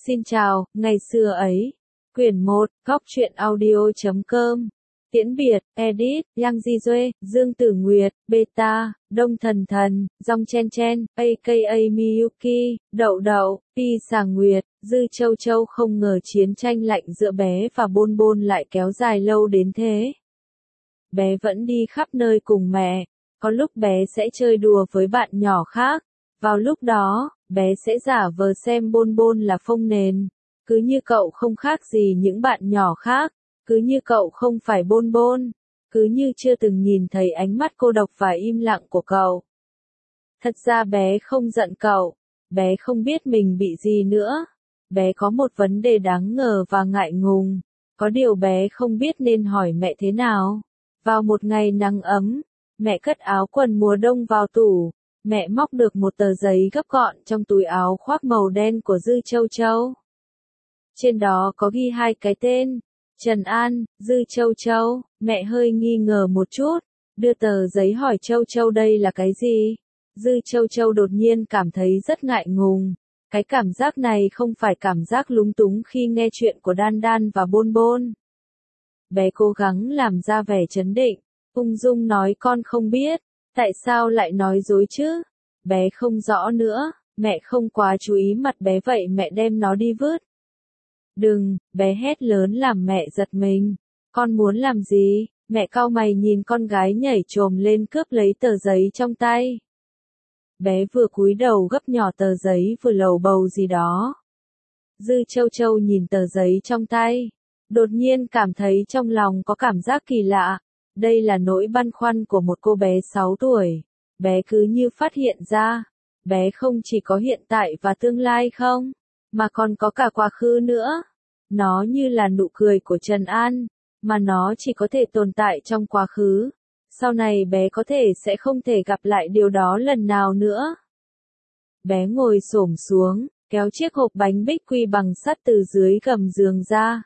Xin chào, ngày xưa ấy. Quyển 1, Góc truyện audio.com. Tiễn biệt, edit, Yang Di Duê, Dương Tử Nguyệt, Beta, Đông Thần Thần, Dong Chen Chen, aka Miyuki, Đậu Đậu, Pi Xà Nguyệt, Dư Châu Châu không ngờ chiến tranh lạnh giữa bé và Bôn Bôn lại kéo dài lâu đến thế. Bé vẫn đi khắp nơi cùng mẹ, có lúc bé sẽ chơi đùa với bạn nhỏ khác, vào lúc đó, bé sẽ giả vờ xem Bôn Bôn là phông nền, cứ như cậu không khác gì những bạn nhỏ khác, cứ như cậu không phải Bôn Bôn, cứ như chưa từng nhìn thấy ánh mắt cô độc và im lặng của cậu. Thật ra bé không giận cậu, bé không biết mình bị gì nữa, bé có một vấn đề đáng ngờ và ngại ngùng, có điều bé không biết nên hỏi mẹ thế nào. Vào một ngày nắng ấm, mẹ cất áo quần mùa đông vào tủ, mẹ móc được một tờ giấy gấp gọn trong túi áo khoác màu đen của Dư Châu Châu. Trên đó có ghi hai cái tên, Trần An, Dư Châu Châu, mẹ hơi nghi ngờ một chút, đưa tờ giấy hỏi Châu Châu đây là cái gì. Dư Châu Châu đột nhiên cảm thấy rất ngại ngùng, cái cảm giác này không phải cảm giác lúng túng khi nghe chuyện của Đan Đan và Bôn Bôn. Bé cố gắng làm ra vẻ trấn định, ung dung nói con không biết, tại sao lại nói dối chứ? Bé không rõ nữa, mẹ không quá chú ý mặt bé vậy mẹ đem nó đi vứt. Đừng, bé hét lớn làm mẹ giật mình. Con muốn làm gì? Mẹ cau mày nhìn con gái nhảy chồm lên cướp lấy tờ giấy trong tay. Bé vừa cúi đầu gấp nhỏ tờ giấy vừa lầu bầu gì đó. Dư Châu Châu nhìn tờ giấy trong tay, đột nhiên cảm thấy trong lòng có cảm giác kỳ lạ. Đây là nỗi băn khoăn của một cô bé 6 tuổi. Bé cứ như phát hiện ra, bé không chỉ có hiện tại và tương lai không, mà còn có cả quá khứ nữa. Nó như là nụ cười của Trần An, mà nó chỉ có thể tồn tại trong quá khứ. Sau này bé có thể sẽ không thể gặp lại điều đó lần nào nữa. Bé ngồi xổm xuống, kéo chiếc hộp bánh bích quy bằng sắt từ dưới gầm giường ra.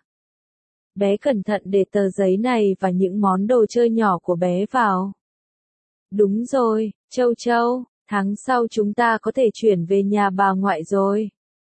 Bé cẩn thận để tờ giấy này và những món đồ chơi nhỏ của bé vào. Đúng rồi, Châu Châu, tháng sau chúng ta có thể chuyển về nhà bà ngoại rồi.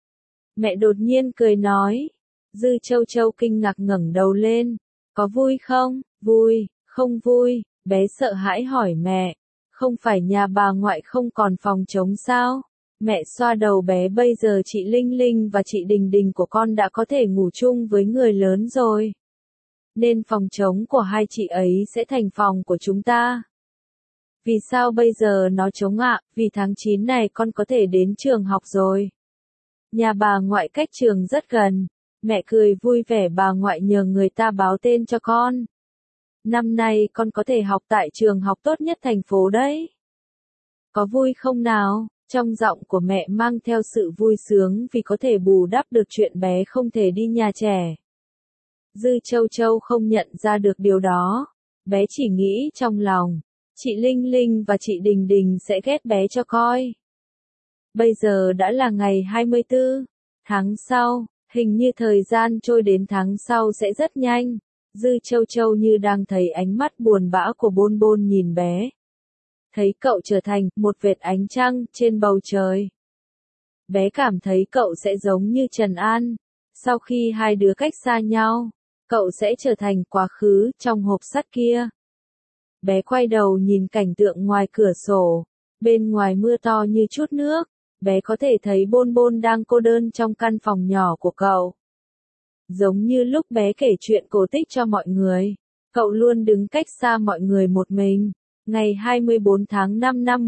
Mẹ đột nhiên cười nói. Dư Châu Châu kinh ngạc ngẩng đầu lên. Có vui không? Vui, không vui, bé sợ hãi hỏi mẹ. Không phải nhà bà ngoại không còn phòng trống sao? Mẹ xoa đầu bé bây giờ chị Linh Linh và chị Đình Đình của con đã có thể ngủ chung với người lớn rồi. Nên phòng trống của hai chị ấy sẽ thành phòng của chúng ta. Vì sao bây giờ nó trống ạ? Vì tháng 9 này con có thể đến trường học rồi. Nhà bà ngoại cách trường rất gần. Mẹ cười vui vẻ bà ngoại nhờ người ta báo tên cho con. Năm nay con có thể học tại trường học tốt nhất thành phố đấy. Có vui không nào? Trong giọng của mẹ mang theo sự vui sướng vì có thể bù đắp được chuyện bé không thể đi nhà trẻ. Dư Châu Châu không nhận ra được điều đó. Bé chỉ nghĩ trong lòng, chị Linh Linh và chị Đình Đình sẽ ghét bé cho coi. Bây giờ đã là ngày 24 tháng sau, hình như thời gian trôi đến tháng sau sẽ rất nhanh. Dư Châu Châu như đang thấy ánh mắt buồn bã của Bôn Bôn nhìn bé. Thấy cậu trở thành một vệt ánh trăng trên bầu trời. Bé cảm thấy cậu sẽ giống như Trần An. Sau khi hai đứa cách xa nhau, cậu sẽ trở thành quá khứ trong hộp sắt kia. Bé quay đầu nhìn cảnh tượng ngoài cửa sổ. Bên ngoài mưa to như chút nước. Bé có thể thấy Bôn Bôn đang cô đơn trong căn phòng nhỏ của cậu. Giống như lúc bé kể chuyện cổ tích cho mọi người. Cậu luôn đứng cách xa mọi người một mình. Ngày 24 tháng 5 năm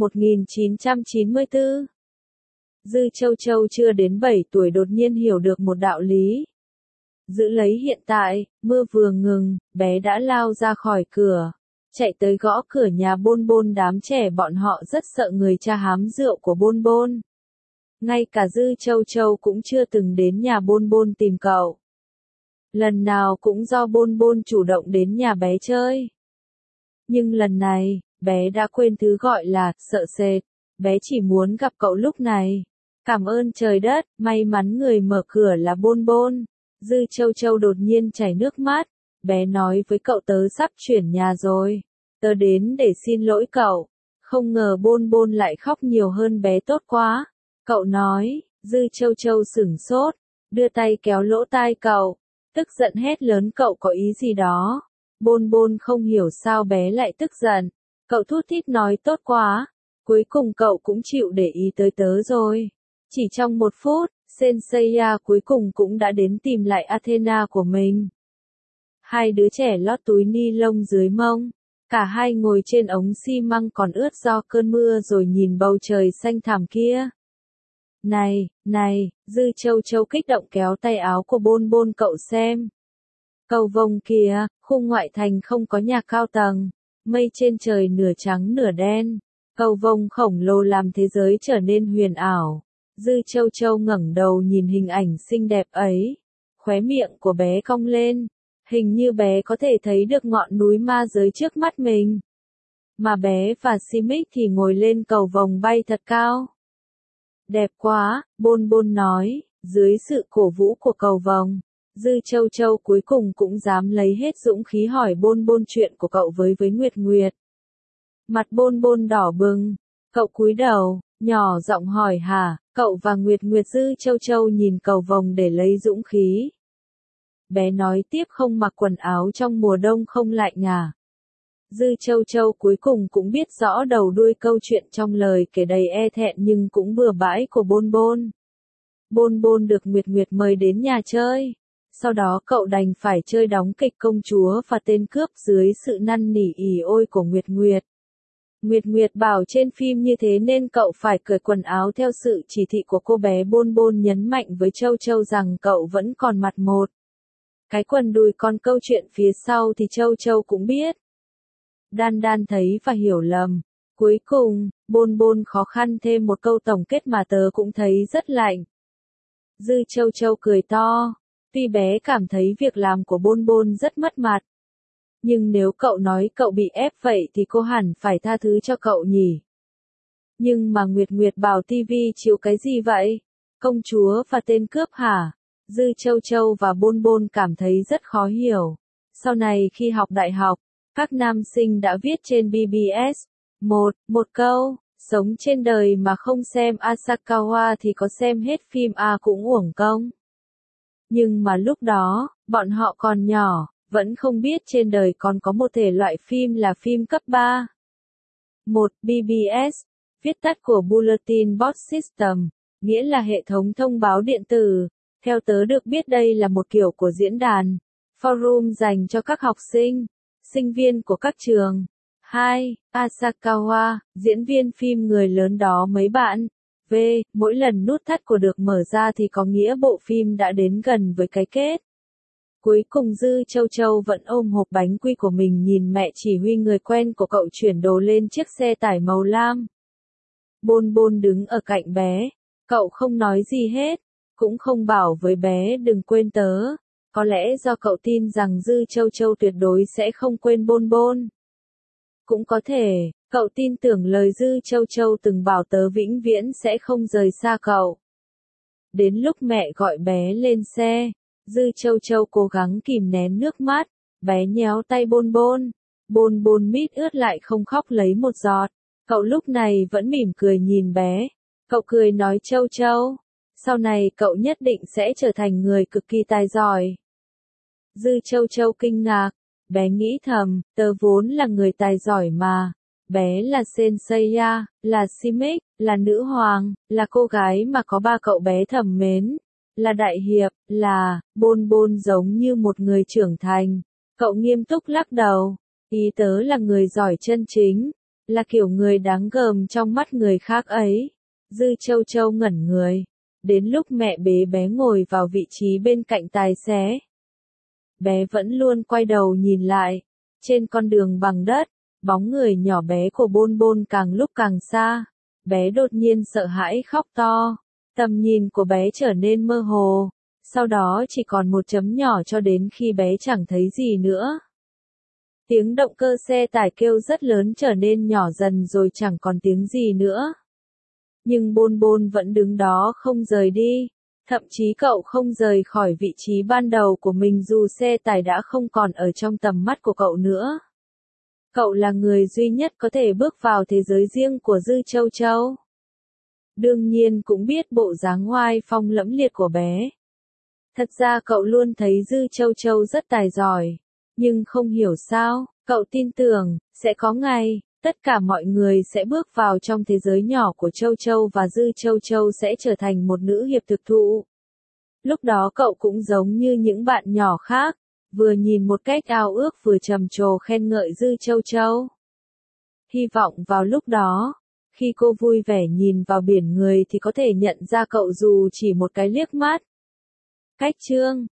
1994. Dư Châu Châu chưa đến 7 tuổi đột nhiên hiểu được một đạo lý. Giữ lấy hiện tại, mưa vừa ngừng, bé đã lao ra khỏi cửa. Chạy tới gõ cửa nhà Bôn Bôn. Đám trẻ bọn họ rất sợ người cha hám rượu của Bôn Bôn. Ngay cả Dư Châu Châu cũng chưa từng đến nhà Bôn Bôn tìm cậu. Lần nào cũng do Bôn Bôn chủ động đến nhà bé chơi. Nhưng lần này, bé đã quên thứ gọi là sợ sệt. Bé chỉ muốn gặp cậu lúc này. Cảm ơn trời đất, may mắn người mở cửa là Bôn Bôn. Dư Châu Châu đột nhiên chảy nước mắt. Bé nói với cậu tớ sắp chuyển nhà rồi. Tớ đến để xin lỗi cậu. Không ngờ Bôn Bôn lại khóc nhiều hơn bé tốt quá. Cậu nói, Dư Châu Châu sửng sốt. đưa tay kéo lỗ tai cậu, tức giận hét lớn cậu có ý gì đó. Bôn bôn không hiểu sao bé lại tức giận, cậu thút thít nói tốt quá, cuối cùng cậu cũng chịu để ý tới tớ rồi. Chỉ trong 1 phút, Senseiya cuối cùng cũng đã đến tìm lại Athena của mình. Hai đứa trẻ lót túi ni lông dưới mông, cả hai ngồi trên ống xi măng còn ướt do cơn mưa rồi nhìn bầu trời xanh thẳm kia. Này, Dư Châu Châu kích động kéo tay áo của Bôn Bôn cậu xem. Cầu vồng kìa, khu ngoại thành không có nhà cao tầng, mây trên trời nửa trắng nửa đen, cầu vồng khổng lồ làm thế giới trở nên huyền ảo. Dư Châu Châu ngẩng đầu nhìn hình ảnh xinh đẹp ấy, khóe miệng của bé cong lên, hình như bé có thể thấy được ngọn núi ma giới trước mắt mình. Mà bé và Simic thì ngồi lên cầu vồng bay thật cao. Đẹp quá, Bôn Bôn nói, dưới sự cổ vũ của cầu vồng. Dư Châu Châu cuối cùng cũng dám lấy hết dũng khí hỏi Bôn Bôn chuyện của cậu với Nguyệt Nguyệt. Mặt Bôn Bôn đỏ bừng, cậu cúi đầu, nhỏ giọng hỏi hả, cậu và Nguyệt Nguyệt. Dư Châu Châu nhìn cầu vồng để lấy dũng khí. Bé nói tiếp không mặc quần áo trong mùa đông không lạnh à. Dư Châu Châu cuối cùng cũng biết rõ đầu đuôi câu chuyện trong lời kể đầy e thẹn nhưng cũng bừa bãi của Bôn Bôn. Bôn Bôn được Nguyệt Nguyệt mời đến nhà chơi. Sau đó cậu đành phải chơi đóng kịch công chúa và tên cướp dưới sự năn nỉ ỉ ôi của Nguyệt Nguyệt. Nguyệt Nguyệt bảo trên phim như thế nên cậu phải cởi quần áo theo sự chỉ thị của cô bé. Bôn Bôn nhấn mạnh với Châu Châu rằng cậu vẫn còn mặt một cái quần đùi, còn câu chuyện phía sau thì Châu Châu cũng biết. Đan Đan thấy và hiểu lầm. Cuối cùng, Bôn Bôn khó khăn thêm một câu tổng kết mà tớ cũng thấy rất lạnh. Dư Châu Châu cười to. Tuy bé cảm thấy việc làm của Bôn Bôn rất mất mặt. Nhưng nếu cậu nói cậu bị ép vậy thì cô hẳn phải tha thứ cho cậu nhỉ. Nhưng mà Nguyệt Nguyệt bảo TV chiếu cái gì vậy? Công chúa và tên cướp hả? Dư Châu Châu và Bôn Bôn cảm thấy rất khó hiểu. Sau này khi học đại học, các nam sinh đã viết trên BBS. Một câu, sống trên đời mà không xem Asakawa thì có xem hết phim cũng uổng công. Nhưng mà lúc đó, bọn họ còn nhỏ, vẫn không biết trên đời còn có một thể loại phim là phim cấp 3. 1. BBS, viết tắt của Bulletin Board System, nghĩa là hệ thống thông báo điện tử. Theo tớ được biết đây là một kiểu của diễn đàn, forum dành cho các học sinh, sinh viên của các trường. 2. Asakawa, diễn viên phim người lớn đó mấy bạn. V. Mỗi lần nút thắt của được mở ra thì có nghĩa bộ phim đã đến gần với cái kết. Cuối cùng Dư Châu Châu vẫn ôm hộp bánh quy của mình nhìn mẹ chỉ huy người quen của cậu chuyển đồ lên chiếc xe tải màu lam. Bôn Bôn đứng ở cạnh bé, cậu không nói gì hết, cũng không bảo với bé đừng quên tớ. Có lẽ do cậu tin rằng Dư Châu Châu tuyệt đối sẽ không quên Bôn Bôn. Cũng có thể, cậu tin tưởng lời Dư Châu Châu từng bảo tớ vĩnh viễn sẽ không rời xa cậu. Đến lúc mẹ gọi bé lên xe, Dư Châu Châu cố gắng kìm nén nước mắt, bé nhéo tay Bôn Bôn. Bôn Bôn mít ướt lại không khóc lấy một giọt. Cậu lúc này vẫn mỉm cười nhìn bé. Cậu cười nói Châu Châu, sau này cậu nhất định sẽ trở thành người cực kỳ tài giỏi. Dư Châu Châu kinh ngạc, bé nghĩ thầm, tớ vốn là người tài giỏi mà. Bé là Senseiya, là Simic, là nữ hoàng, là cô gái mà có 3 cậu bé thầm mến, là đại hiệp, là. Bôn Bôn giống như một người trưởng thành. Cậu nghiêm túc lắc đầu, ý tớ là người giỏi chân chính, là kiểu người đáng gờm trong mắt người khác ấy. Dư Châu Châu ngẩn người. Đến lúc mẹ bế bé ngồi vào vị trí bên cạnh tài xế, bé vẫn luôn quay đầu nhìn lại. Trên con đường bằng đất, bóng người nhỏ bé của Bôn Bôn càng lúc càng xa. Bé đột nhiên sợ hãi khóc to. Tầm nhìn của bé trở nên mơ hồ. Sau đó chỉ còn một chấm nhỏ cho đến khi bé chẳng thấy gì nữa. Tiếng động cơ xe tải kêu rất lớn trở nên nhỏ dần rồi chẳng còn tiếng gì nữa. Nhưng Bôn Bôn vẫn đứng đó không rời đi. Thậm chí cậu không rời khỏi vị trí ban đầu của mình dù xe tải đã không còn ở trong tầm mắt của cậu nữa. Cậu là người duy nhất có thể bước vào thế giới riêng của Dư Châu Châu. Đương nhiên cũng biết bộ dáng oai phong lẫm liệt của bé. Thật ra cậu luôn thấy Dư Châu Châu rất tài giỏi, nhưng không hiểu sao, cậu tin tưởng, sẽ có ngày, tất cả mọi người sẽ bước vào trong thế giới nhỏ của Châu Châu và Dư Châu Châu sẽ trở thành một nữ hiệp thực thụ. Lúc đó cậu cũng giống như những bạn nhỏ khác, vừa nhìn một cách ao ước vừa trầm trồ khen ngợi Dư Châu Châu. Hy vọng vào lúc đó, khi cô vui vẻ nhìn vào biển người thì có thể nhận ra cậu dù chỉ một cái liếc mắt. Cách chương